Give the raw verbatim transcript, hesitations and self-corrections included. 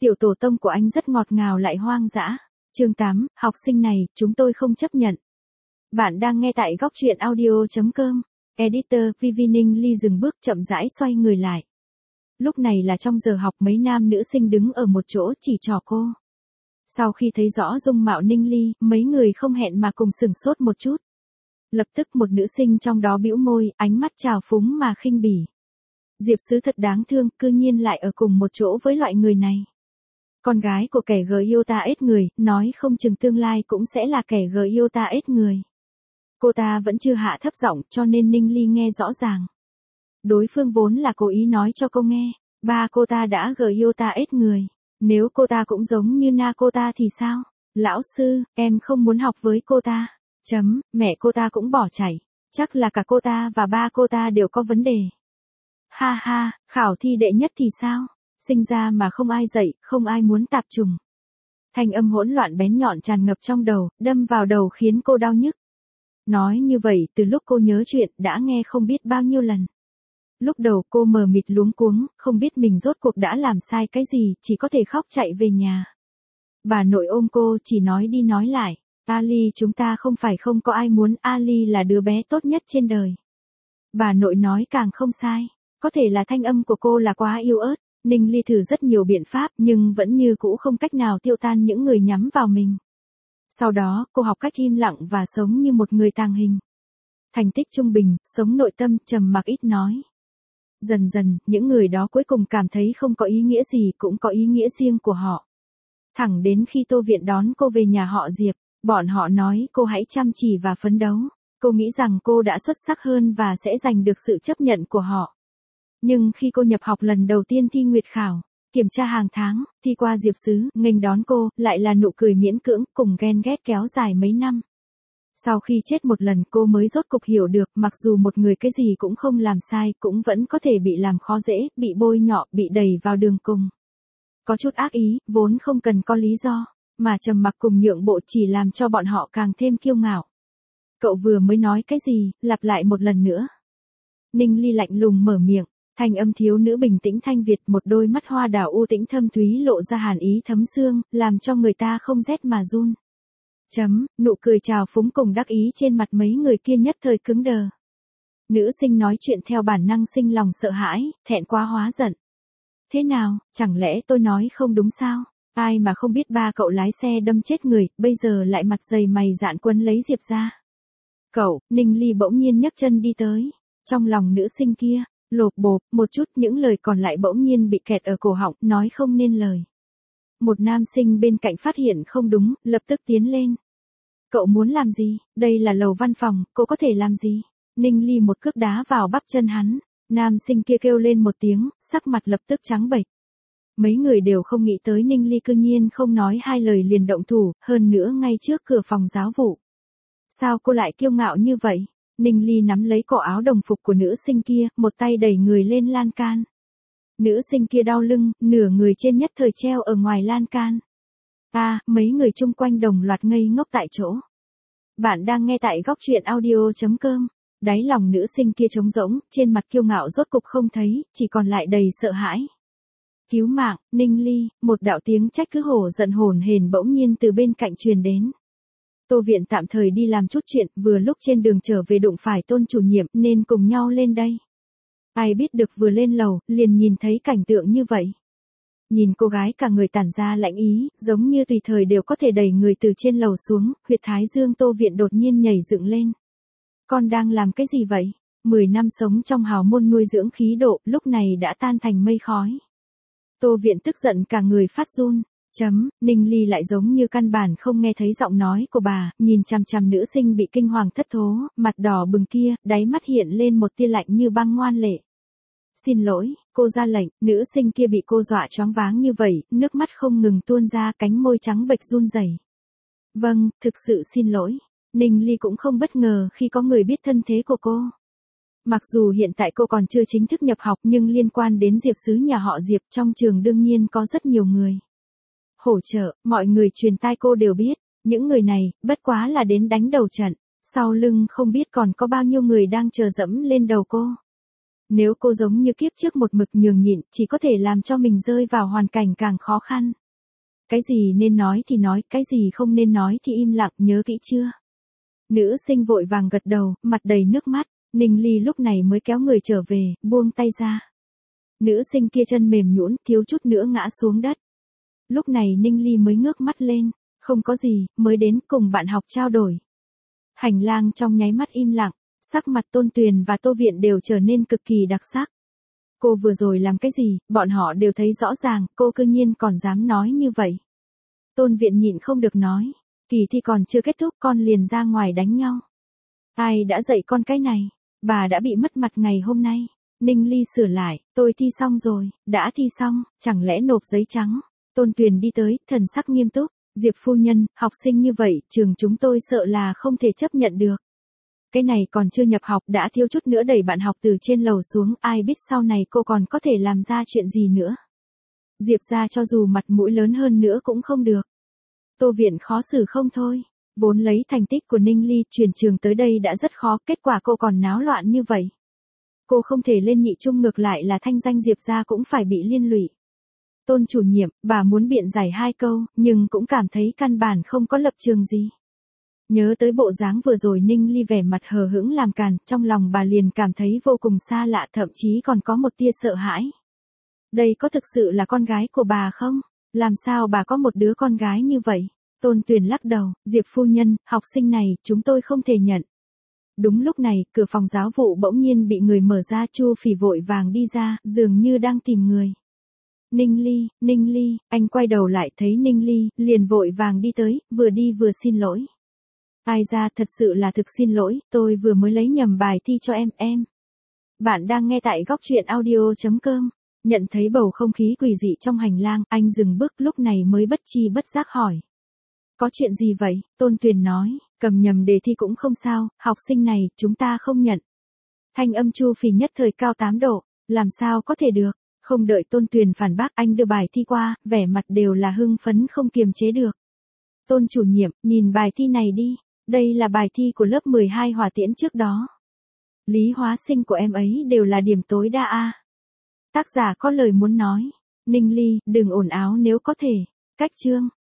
Tiểu tổ tông của anh rất ngọt ngào lại hoang dã. Chương tám, học sinh này, chúng tôi không chấp nhận. Bạn đang nghe tại góc truyện audio chấm com. Editor, vê vê Ninh Ly dừng bước chậm rãi xoay người lại. Lúc này là trong giờ học, mấy nam nữ sinh đứng ở một chỗ chỉ trỏ cô. Sau khi thấy rõ dung mạo Ninh Ly, mấy người không hẹn mà cùng sửng sốt một chút. Lập tức một nữ sinh trong đó bĩu môi, ánh mắt trào phúng mà khinh bỉ. Diệp Sứ thật đáng thương, cư nhiên lại ở cùng một chỗ với loại người này. Con gái của kẻ gờ yêu ta ết người, nói không chừng tương lai cũng sẽ là kẻ gờ yêu ta ết người. Cô ta vẫn chưa hạ thấp giọng, cho nên Ninh Ly nghe rõ ràng. Đối phương vốn là cố ý nói cho cô nghe, ba cô ta đã gờ yêu ta ết người. Nếu cô ta cũng giống như na cô ta thì sao? Lão sư, em không muốn học với cô ta. Chấm, mẹ cô ta cũng bỏ chạy. Chắc là cả cô ta và ba cô ta đều có vấn đề. Ha ha, khảo thi đệ nhất thì sao? Sinh ra mà không ai dạy, không ai muốn tạp trùng. Thanh âm hỗn loạn bén nhọn tràn ngập trong đầu, đâm vào đầu khiến cô đau nhức. Nói như vậy, từ lúc cô nhớ chuyện, đã nghe không biết bao nhiêu lần. Lúc đầu cô mờ mịt luống cuống, không biết mình rốt cuộc đã làm sai cái gì, chỉ có thể khóc chạy về nhà. Bà nội ôm cô, chỉ nói đi nói lại. Ali, chúng ta không phải không có ai muốn, Ali là đứa bé tốt nhất trên đời. Bà nội nói càng không sai. Có thể là thanh âm của cô là quá yếu ớt. Ninh Ly thử rất nhiều biện pháp nhưng vẫn như cũ không cách nào tiêu tan những người nhắm vào mình. Sau đó, cô học cách im lặng và sống như một người tàng hình. Thành tích trung bình, sống nội tâm, trầm mặc ít nói. Dần dần, những người đó cuối cùng cảm thấy không có ý nghĩa gì cũng có ý nghĩa riêng của họ. Thẳng đến khi Tô Viện đón cô về nhà họ Diệp, bọn họ nói cô hãy chăm chỉ và phấn đấu. Cô nghĩ rằng cô đã xuất sắc hơn và sẽ giành được sự chấp nhận của họ. Nhưng khi cô nhập học lần đầu tiên thi nguyệt khảo, kiểm tra hàng tháng, thi qua Diệp Sứ, nghênh đón cô, lại là nụ cười miễn cưỡng, cùng ghen ghét kéo dài mấy năm. Sau khi chết một lần cô mới rốt cục hiểu được, mặc dù một người cái gì cũng không làm sai, cũng vẫn có thể bị làm khó dễ, bị bôi nhọ, bị đẩy vào đường cùng. Có chút ác ý, vốn không cần có lý do, mà trầm mặc cùng nhượng bộ chỉ làm cho bọn họ càng thêm kiêu ngạo. Cậu vừa mới nói cái gì, lặp lại một lần nữa. Ninh Ly lạnh lùng mở miệng. Thanh âm thiếu nữ bình tĩnh thanh Việt, một đôi mắt hoa đào u tĩnh thâm thúy lộ ra hàn ý thấm xương, làm cho người ta không rét mà run. Chấm, nụ cười trào phúng cùng đắc ý trên mặt mấy người kia nhất thời cứng đờ. Nữ sinh nói chuyện theo bản năng sinh lòng sợ hãi, thẹn quá hóa giận. Thế nào, chẳng lẽ tôi nói không đúng sao? Ai mà không biết ba cậu lái xe đâm chết người, bây giờ lại mặt dày mày dạn quấn lấy Diệp ra. Cậu, Ninh Ly bỗng nhiên nhấc chân đi tới. Trong lòng nữ sinh kia, lộp bộp, một chút những lời còn lại bỗng nhiên bị kẹt ở cổ họng, nói không nên lời. Một nam sinh bên cạnh phát hiện không đúng, lập tức tiến lên. Cậu muốn làm gì? Đây là lầu văn phòng, cô có thể làm gì? Ninh Ly một cước đá vào bắp chân hắn. Nam sinh kia kêu lên một tiếng, sắc mặt lập tức trắng bệch. Mấy người đều không nghĩ tới Ninh Ly cư nhiên không nói hai lời liền động thủ, hơn nữa ngay trước cửa phòng giáo vụ. Sao cô lại kiêu ngạo như vậy? Ninh Ly nắm lấy cổ áo đồng phục của nữ sinh kia, một tay đẩy người lên lan can. Nữ sinh kia đau lưng, nửa người trên nhất thời treo ở ngoài lan can. À, mấy người chung quanh đồng loạt ngây ngốc tại chỗ. Bạn đang nghe tại góc truyện audio chấm com. Đáy lòng nữ sinh kia trống rỗng, trên mặt kiêu ngạo rốt cục không thấy, chỉ còn lại đầy sợ hãi. Cứu mạng, Ninh Ly, một đạo tiếng trách cứ hổ giận hồn hển bỗng nhiên từ bên cạnh truyền đến. Tô Viện tạm thời đi làm chút chuyện, vừa lúc trên đường trở về đụng phải Tôn chủ nhiệm nên cùng nhau lên đây. Ai biết được vừa lên lầu, liền nhìn thấy cảnh tượng như vậy. Nhìn cô gái cả người tản ra lạnh ý, giống như tùy thời đều có thể đẩy người từ trên lầu xuống, huyệt thái dương Tô Viện đột nhiên nhảy dựng lên. Con đang làm cái gì vậy? Mười năm sống trong hào môn nuôi dưỡng khí độ, lúc này đã tan thành mây khói. Tô Viện tức giận cả người phát run. Chấm, Ninh Ly lại giống như căn bản không nghe thấy giọng nói của bà, nhìn chằm chằm nữ sinh bị kinh hoàng thất thố, mặt đỏ bừng kia, đáy mắt hiện lên một tia lạnh như băng ngoan lệ. Xin lỗi, cô ra lệnh, nữ sinh kia bị cô dọa choáng váng như vậy, nước mắt không ngừng tuôn ra, cánh môi trắng bệch run rẩy. Vâng, thực sự xin lỗi. Ninh Ly cũng không bất ngờ khi có người biết thân thế của cô. Mặc dù hiện tại cô còn chưa chính thức nhập học nhưng liên quan đến Diệp Sứ nhà họ Diệp trong trường đương nhiên có rất nhiều người. Hỗ trợ, mọi người truyền tai cô đều biết, những người này, bất quá là đến đánh đầu trận, sau lưng không biết còn có bao nhiêu người đang chờ dẫm lên đầu cô. Nếu cô giống như kiếp trước một mực nhường nhịn, chỉ có thể làm cho mình rơi vào hoàn cảnh càng khó khăn. Cái gì nên nói thì nói, cái gì không nên nói thì im lặng, nhớ kỹ chưa? Nữ sinh vội vàng gật đầu, mặt đầy nước mắt. Ninh Ly lúc này mới kéo người trở về, buông tay ra. Nữ sinh kia chân mềm nhũn, thiếu chút nữa ngã xuống đất. Lúc này Ninh Ly mới ngước mắt lên, không có gì, mới đến cùng bạn học trao đổi. Hành lang trong nháy mắt im lặng, sắc mặt Tôn Tuyền và Tô Viện đều trở nên cực kỳ đặc sắc. Cô vừa rồi làm cái gì, bọn họ đều thấy rõ ràng, cô cư nhiên còn dám nói như vậy. Tôn Viện nhịn không được nói, kỳ thi còn chưa kết thúc con liền ra ngoài đánh nhau. Ai đã dạy con cái này, bà đã bị mất mặt ngày hôm nay. Ninh Ly sửa lại, tôi thi xong rồi, đã thi xong, chẳng lẽ nộp giấy trắng. Tôn Tuyền đi tới, thần sắc nghiêm túc, Diệp phu nhân, học sinh như vậy, trường chúng tôi sợ là không thể chấp nhận được. Cái này còn chưa nhập học đã thiếu chút nữa đẩy bạn học từ trên lầu xuống, ai biết sau này cô còn có thể làm ra chuyện gì nữa. Diệp ra cho dù mặt mũi lớn hơn nữa cũng không được. Tô Viện khó xử không thôi, vốn lấy thành tích của Ninh Ly chuyển trường tới đây đã rất khó, kết quả cô còn náo loạn như vậy. Cô không thể lên nhị trung, ngược lại là thanh danh Diệp ra cũng phải bị liên lụy. Tôn chủ nhiệm, bà muốn biện giải hai câu, nhưng cũng cảm thấy căn bản không có lập trường gì. Nhớ tới bộ dáng vừa rồi Ninh Ly vẻ mặt hờ hững làm càn, trong lòng bà liền cảm thấy vô cùng xa lạ, thậm chí còn có một tia sợ hãi. Đây có thực sự là con gái của bà không? Làm sao bà có một đứa con gái như vậy? Tôn Tuyền lắc đầu, Diệp phu nhân, học sinh này, chúng tôi không thể nhận. Đúng lúc này, cửa phòng giáo vụ bỗng nhiên bị người mở ra, Chu Phỉ vội vàng đi ra, dường như đang tìm người. Ninh Ly, Ninh Ly, anh quay đầu lại thấy Ninh Ly, liền vội vàng đi tới, vừa đi vừa xin lỗi. Ai ra, thật sự là thực xin lỗi, tôi vừa mới lấy nhầm bài thi cho em, em. Bạn đang nghe tại góc truyện audio chấm com. Nhận thấy bầu không khí quỷ dị trong hành lang, anh dừng bước, lúc này mới bất chi bất giác hỏi. Có chuyện gì vậy? Tôn Tuyền nói, cầm nhầm đề thi cũng không sao, học sinh này, chúng ta không nhận. Thanh âm Chu Phỉ nhất thời cao tám độ, làm sao có thể được? Không đợi Tôn Tuyền phản bác, anh đưa bài thi qua, vẻ mặt đều là hưng phấn không kiềm chế được. Tôn chủ nhiệm, nhìn bài thi này đi, đây là bài thi của lớp mười hai Hỏa Tiễn trước đó. Lý hóa sinh của em ấy đều là điểm tối đa A. Tác giả có lời muốn nói. Ninh Ly, đừng ồn ào nếu có thể. Cách chương.